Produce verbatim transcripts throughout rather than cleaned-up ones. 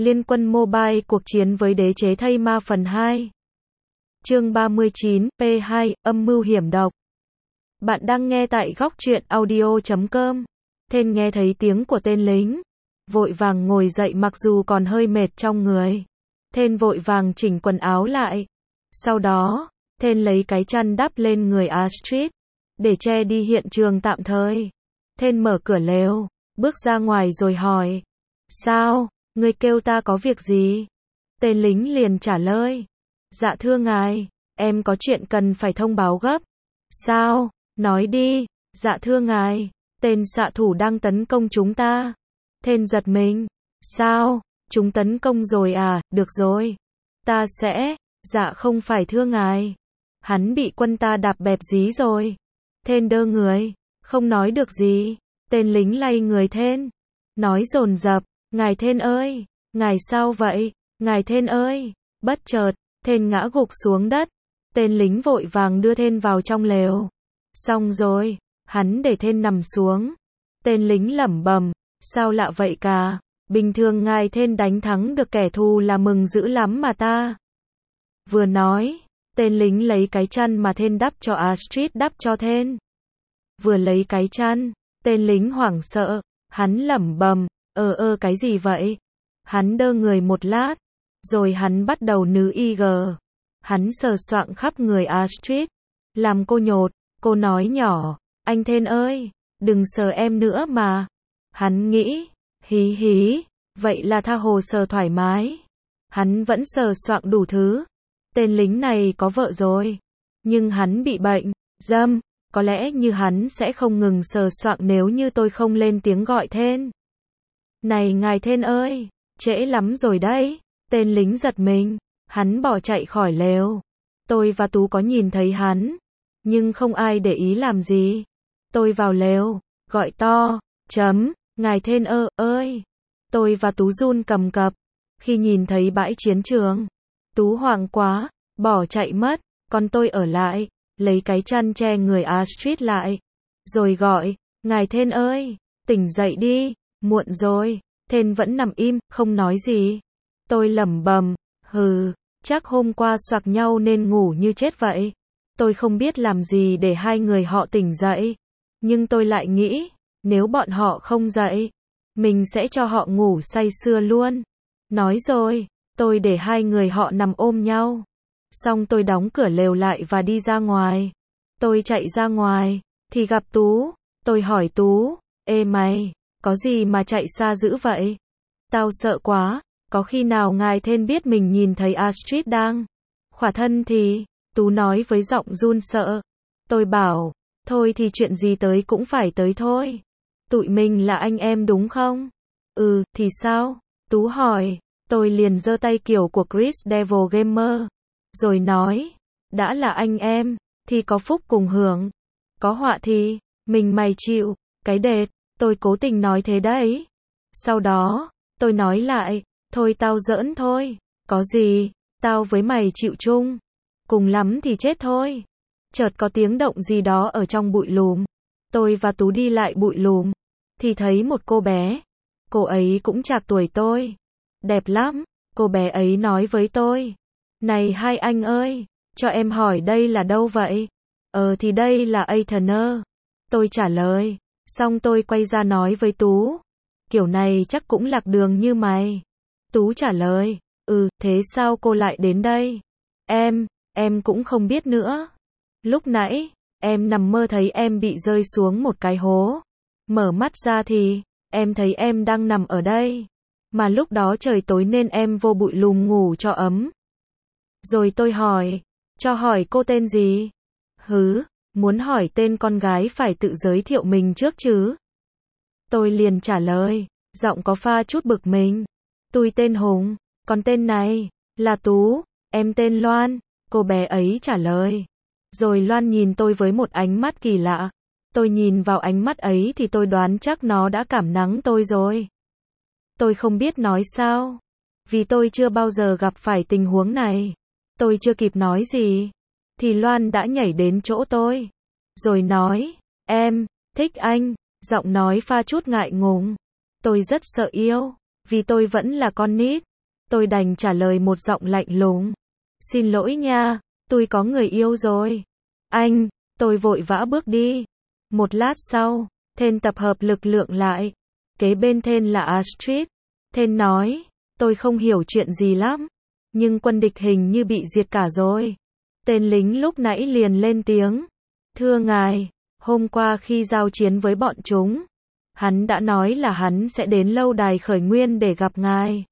Liên quân mobile cuộc chiến với đế chế thây ma phần hai. Chương ba mươi chín, P hai, âm mưu hiểm độc. Bạn đang nghe tại góc truyện audio chấm com. Thên nghe thấy tiếng của tên lính, vội vàng ngồi dậy mặc dù còn hơi mệt trong người. Thên vội vàng chỉnh quần áo lại. Sau đó, Thên lấy cái chăn đắp lên người Astrid, để che đi hiện trường tạm thời. Thên mở cửa lều, bước ra ngoài rồi hỏi. Sao, ngươi kêu ta có việc gì? Tên lính liền trả lời. Dạ thưa ngài, em có chuyện cần phải thông báo gấp. Sao, nói đi. Dạ thưa ngài, tên xạ thủ đang tấn công chúng ta. Thên giật mình. Sao, chúng tấn công rồi à, được rồi. Ta sẽ, dạ không phải thưa ngài. Hắn bị quân ta đạp bẹp dí rồi. Thên đơ người, không nói được gì. Tên lính lay người Thên, nói dồn dập, ngài Thên ơi, ngài sao vậy, ngài Thên ơi. Bất chợt, Thên ngã gục xuống đất. Tên lính vội vàng đưa Thên vào trong lều. Xong rồi, hắn để Thên nằm xuống. Tên lính lẩm bẩm, sao lạ vậy cả, bình thường ngài Thên đánh thắng được kẻ thù là mừng dữ lắm mà ta. Vừa nói, tên lính lấy cái chăn mà Thên đắp cho Astrid đắp cho Thên. Vừa lấy cái chăn, tên lính hoảng sợ, hắn lẩm bẩm, ờ ơ cái gì vậy? Hắn đơ người một lát, rồi hắn bắt đầu nứ i gờ. Hắn sờ soạng khắp người Astrid, làm cô nhột, cô nói nhỏ, anh Thên ơi, đừng sờ em nữa mà. Hắn nghĩ, hí hí, vậy là tha hồ sờ thoải mái. Hắn vẫn sờ soạng đủ thứ. Tên lính này có vợ rồi, nhưng hắn bị bệnh dâm, có lẽ như hắn sẽ không ngừng sờ soạng nếu như tôi không lên tiếng gọi Thên. Này ngài Thên ơi, trễ lắm rồi đấy. Tên lính giật mình, hắn bỏ chạy khỏi lều. Tôi và Tú có nhìn thấy hắn, nhưng không ai để ý làm gì. Tôi vào lều, gọi to, chấm, ngài Thên ơ, ơi. Tôi và Tú run cầm cập, khi nhìn thấy bãi chiến trường. Tú hoảng quá, bỏ chạy mất, còn tôi ở lại, lấy cái chăn che người Astrid lại. Rồi gọi, ngài Thên ơi, tỉnh dậy đi, muộn rồi. Thên vẫn nằm im, không nói gì. Tôi lẩm bẩm, hừ, chắc hôm qua xoạc nhau nên ngủ như chết vậy. Tôi không biết làm gì để hai người họ tỉnh dậy. Nhưng tôi lại nghĩ, nếu bọn họ không dậy, mình sẽ cho họ ngủ say sưa luôn. Nói rồi, tôi để hai người họ nằm ôm nhau. Xong tôi đóng cửa lều lại và đi ra ngoài. Tôi chạy ra ngoài, thì gặp Tú. Tôi hỏi Tú, ê mày, có gì mà chạy xa dữ vậy? Tao sợ quá, có khi nào ngài Thên biết mình nhìn thấy Astrid đang khỏa thân thì? Tú nói với giọng run sợ. Tôi bảo, thôi thì chuyện gì tới cũng phải tới thôi. Tụi mình là anh em đúng không? Ừ, thì sao? Tú hỏi. Tôi liền giơ tay kiểu của Chris Devil Gamer, rồi nói, đã là anh em, thì có phúc cùng hưởng, có họa thì, mình mày chịu, cái đệt, tôi cố tình nói thế đấy. Sau đó, tôi nói lại, thôi tao giỡn thôi, có gì, tao với mày chịu chung, cùng lắm thì chết thôi. Chợt có tiếng động gì đó ở trong bụi lùm, tôi và Tú đi lại bụi lùm, thì thấy một cô bé, cô ấy cũng chạc tuổi tôi. Đẹp lắm, cô bé ấy nói với tôi. Này hai anh ơi, cho em hỏi đây là đâu vậy? Ờ thì đây là Athener. Tôi trả lời, xong tôi quay ra nói với Tú. Kiểu này chắc cũng lạc đường như mày. Tú trả lời, ừ, thế sao cô lại đến đây? Em, em cũng không biết nữa. Lúc nãy, em nằm mơ thấy em bị rơi xuống một cái hố. Mở mắt ra thì, em thấy em đang nằm ở đây. Mà lúc đó trời tối nên em vô bụi lùm ngủ cho ấm. Rồi tôi hỏi, cho hỏi cô tên gì? Hứ, muốn hỏi tên con gái phải tự giới thiệu mình trước chứ. Tôi liền trả lời, giọng có pha chút bực mình. Tôi tên Hùng, còn tên này, là Tú, em tên Loan. Cô bé ấy trả lời. Rồi Loan nhìn tôi với một ánh mắt kỳ lạ. Tôi nhìn vào ánh mắt ấy thì tôi đoán chắc nó đã cảm nắng tôi rồi. Tôi không biết nói sao, vì tôi chưa bao giờ gặp phải tình huống này. Tôi chưa kịp nói gì, thì Loan đã nhảy đến chỗ tôi, rồi nói, em, thích anh, giọng nói pha chút ngại ngùng. Tôi rất sợ yêu, vì tôi vẫn là con nít, Tôi đành trả lời một giọng lạnh lùng. Xin lỗi nha, tôi có người yêu rồi. Anh, tôi vội vã bước đi. Một lát sau, Thên tập hợp lực lượng lại. Kế bên Thên là Astrid. Thên nói, tôi không hiểu chuyện gì lắm. Nhưng quân địch hình như bị diệt cả rồi. Tên lính lúc nãy liền lên tiếng. Thưa ngài, hôm qua khi giao chiến với bọn chúng, hắn đã nói là hắn sẽ đến lâu đài khởi nguyên để gặp ngài.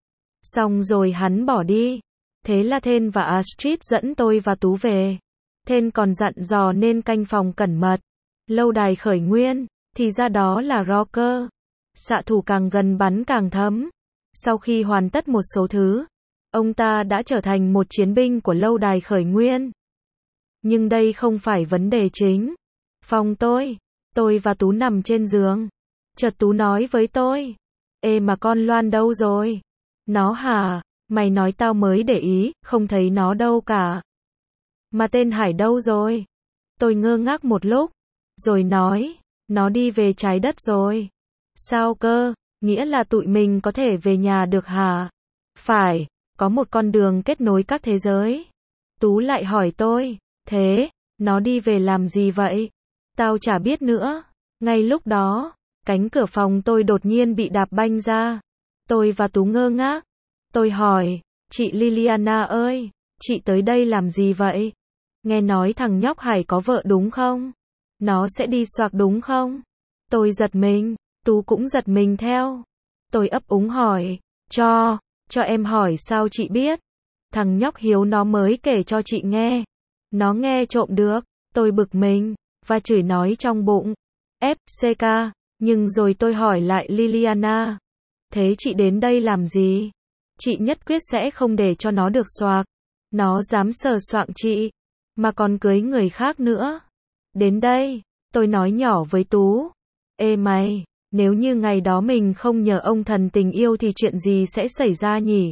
Xong rồi hắn bỏ đi. Thế là Thên và Astrid dẫn tôi và Tú về. Thên còn dặn dò nên canh phòng cẩn mật. Lâu đài khởi nguyên, thì ra đó là Rocker. Xạ thủ càng gần bắn càng thấm. Sau khi hoàn tất một số thứ, ông ta đã trở thành một chiến binh của lâu đài khởi nguyên. Nhưng đây không phải vấn đề chính. Phòng tôi, tôi và Tú nằm trên giường. Chợt Tú nói với tôi. Ê mà con Loan đâu rồi? Nó hả? Mày nói tao mới để ý, không thấy nó đâu cả. Mà tên Hải đâu rồi? Tôi ngơ ngác một lúc, rồi nói, nó đi về trái đất rồi. Sao cơ? Nghĩa là tụi mình có thể về nhà được hả? Phải, có một con đường kết nối các thế giới. Tú lại hỏi tôi, thế, nó đi về làm gì vậy? Tao chả biết nữa. Ngay lúc đó, cánh cửa phòng tôi đột nhiên bị đạp banh ra. Tôi và Tú ngơ ngác. Tôi hỏi, chị Liliana ơi, chị tới đây làm gì vậy? Nghe nói thằng nhóc Hải có vợ đúng không? Nó sẽ đi xoạc đúng không? Tôi giật mình, Tú cũng giật mình theo. Tôi ấp úng hỏi, cho, cho em hỏi sao chị biết? Thằng nhóc Hiếu nó mới kể cho chị nghe. Nó nghe trộm được, tôi bực mình, và chửi nói trong bụng. ép xê ca, nhưng rồi tôi hỏi lại Liliana. Thế chị đến đây làm gì? Chị nhất quyết sẽ không để cho nó được xoạc. Nó dám sờ soạng chị, mà còn cưới người khác nữa. Đến đây, tôi nói nhỏ với Tú. Ê mày, nếu như ngày đó mình không nhờ ông thần tình yêu thì chuyện gì sẽ xảy ra nhỉ?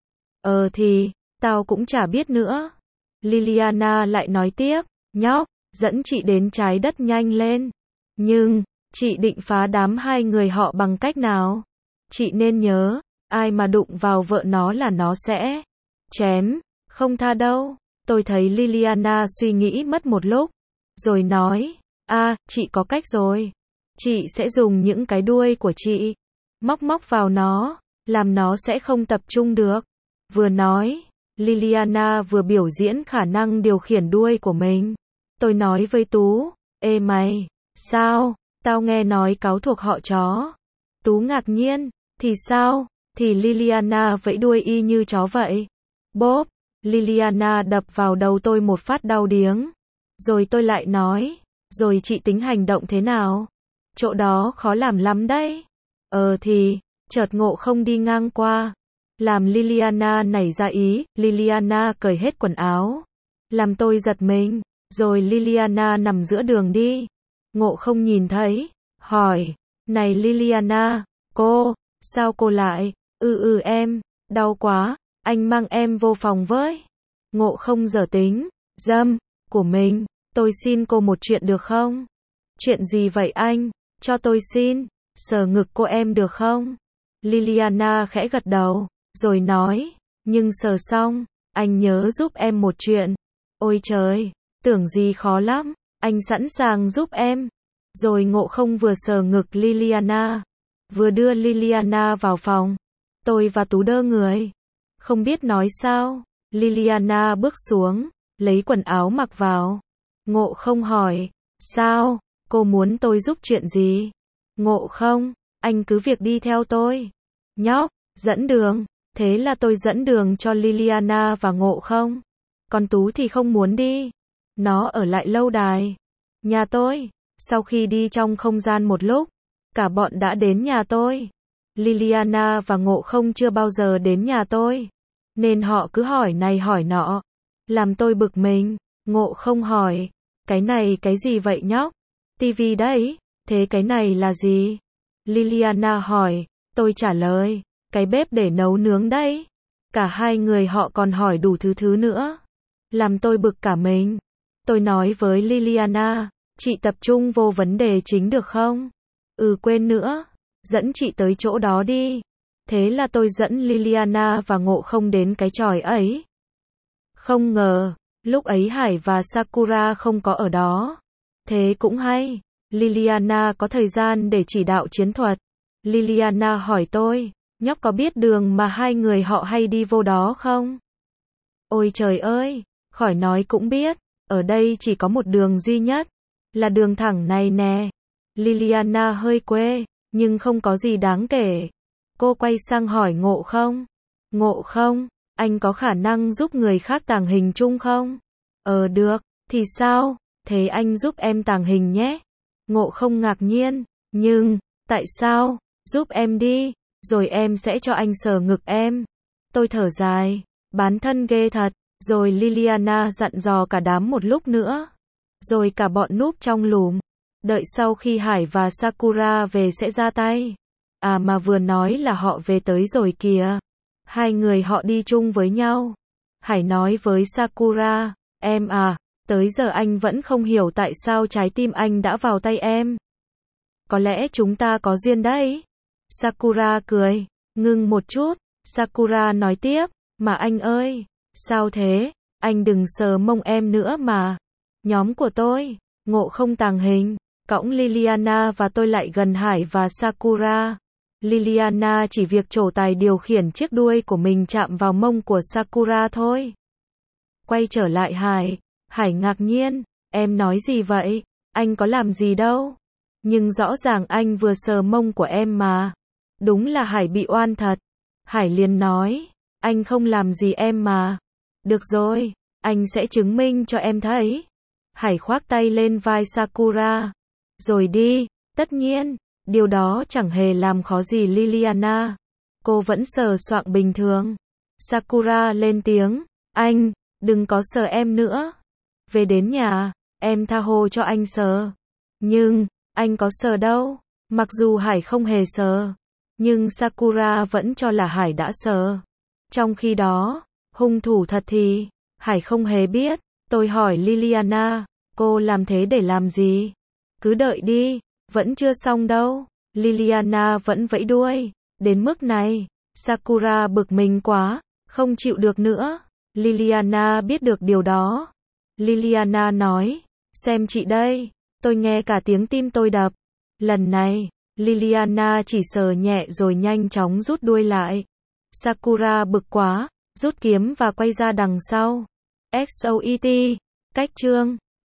Ờ thì, tao cũng chả biết nữa. Liliana lại nói tiếp, nhóc, dẫn chị đến trái đất nhanh lên. Nhưng, chị định phá đám hai người họ bằng cách nào? Chị nên nhớ, ai mà đụng vào vợ nó là nó sẽ chém, không tha đâu. Tôi thấy Liliana suy nghĩ mất một lúc, rồi nói, à, chị có cách rồi. Chị sẽ dùng những cái đuôi của chị, móc móc vào nó, làm nó sẽ không tập trung được. Vừa nói, Liliana vừa biểu diễn khả năng điều khiển đuôi của mình. Tôi nói với Tú, ê mày, sao, tao nghe nói cáo thuộc họ chó. Tú ngạc nhiên, thì sao, thì Liliana vẫy đuôi y như chó vậy. Bốp, Liliana đập vào đầu tôi một phát đau điếng. Rồi tôi lại nói, rồi chị tính hành động thế nào? Chỗ đó khó làm lắm đấy. Ờ thì, chợt Ngộ Không đi ngang qua. Làm Liliana nảy ra ý, Liliana cởi hết quần áo. Làm tôi giật mình, rồi Liliana nằm giữa đường đi. Ngộ Không nhìn thấy, hỏi, này Liliana, cô, sao cô lại, ừ ừ em, đau quá, anh mang em vô phòng với. Ngộ Không giở tính, dâm, của mình, tôi xin cô một chuyện được không? Chuyện gì vậy anh, cho tôi xin, sờ ngực cô em được không? Liliana khẽ gật đầu, rồi nói, nhưng sờ xong, anh nhớ giúp em một chuyện. Ôi trời, tưởng gì khó lắm, anh sẵn sàng giúp em. Rồi Ngộ Không vừa sờ ngực Liliana, vừa đưa Liliana vào phòng. Tôi và Tú đơ người, không biết nói sao. Liliana bước xuống, lấy quần áo mặc vào. Ngộ Không hỏi, sao, cô muốn tôi giúp chuyện gì? Ngộ Không, anh cứ việc đi theo tôi. Nhóc, dẫn đường. Thế là tôi dẫn đường cho Liliana và Ngộ Không. Còn Tú thì không muốn đi. Nó ở lại lâu đài. Nhà tôi. Sau khi đi trong không gian một lúc, cả bọn đã đến nhà tôi. Liliana và Ngộ Không chưa bao giờ đến nhà tôi, nên họ cứ hỏi này hỏi nọ, làm tôi bực mình. Ngộ Không hỏi, cái này cái gì vậy nhóc? Tivi đấy. Thế cái này là gì? Liliana hỏi, tôi trả lời, cái bếp để nấu nướng đấy. Cả hai người họ còn hỏi đủ thứ thứ nữa, làm tôi bực cả mình. Tôi nói với Liliana, chị tập trung vô vấn đề chính được không? Ừ quên nữa, dẫn chị tới chỗ đó đi. Thế là tôi dẫn Liliana và Ngộ không đến cái chòi ấy. Không ngờ, lúc ấy Hải và Sakura không có ở đó. Thế cũng hay, Liliana có thời gian để chỉ đạo chiến thuật. Liliana hỏi tôi, nhóc có biết đường mà hai người họ hay đi vô đó không? Ôi trời ơi, khỏi nói cũng biết, ở đây chỉ có một đường duy nhất, là đường thẳng này nè. Liliana hơi quê, nhưng không có gì đáng kể. Cô quay sang hỏi Ngộ không? Ngộ không, anh có khả năng giúp người khác tàng hình chung không? Ờ được, thì sao? Thế anh giúp em tàng hình nhé. Ngộ không ngạc nhiên, nhưng, tại sao? Giúp em đi, rồi em sẽ cho anh sờ ngực em. Tôi thở dài, bán thân ghê thật, rồi Liliana dặn dò cả đám một lúc nữa. Rồi cả bọn núp trong lùm, đợi sau khi Hải và Sakura về sẽ ra tay. À mà vừa nói là họ về tới rồi kìa. Hai người họ đi chung với nhau. Hải nói với Sakura, em à, tới giờ anh vẫn không hiểu tại sao trái tim anh đã vào tay em. Có lẽ chúng ta có duyên đấy. Sakura cười, ngưng một chút, Sakura nói tiếp, mà anh ơi, sao thế, anh đừng sờ mông em nữa mà. Nhóm của tôi, Ngộ không tàng hình, cõng Liliana và tôi lại gần Hải và Sakura. Liliana chỉ việc trổ tài điều khiển chiếc đuôi của mình chạm vào mông của Sakura thôi. Quay trở lại Hải, Hải ngạc nhiên, em nói gì vậy, anh có làm gì đâu. Nhưng rõ ràng anh vừa sờ mông của em mà. Đúng là Hải bị oan thật. Hải liền nói, anh không làm gì em mà. Được rồi, anh sẽ chứng minh cho em thấy. Hải khoác tay lên vai Sakura. Rồi đi, tất nhiên, điều đó chẳng hề làm khó gì Liliana. Cô vẫn sờ soạng bình thường. Sakura lên tiếng, anh, đừng có sờ em nữa. Về đến nhà, em tha hồ cho anh sờ. Nhưng, anh có sờ đâu. Mặc dù Hải không hề sờ, nhưng Sakura vẫn cho là Hải đã sờ. Trong khi đó, hung thủ thật thì, Hải không hề biết. Tôi hỏi Liliana, cô làm thế để làm gì? Cứ đợi đi, vẫn chưa xong đâu. Liliana vẫn vẫy đuôi. Đến mức này, Sakura bực mình quá, không chịu được nữa. Liliana biết được điều đó. Liliana nói, xem chị đây, tôi nghe cả tiếng tim tôi đập. Lần này, Liliana chỉ sờ nhẹ rồi nhanh chóng rút đuôi lại. Sakura bực quá, rút kiếm và quay ra đằng sau. Xoet, cách chương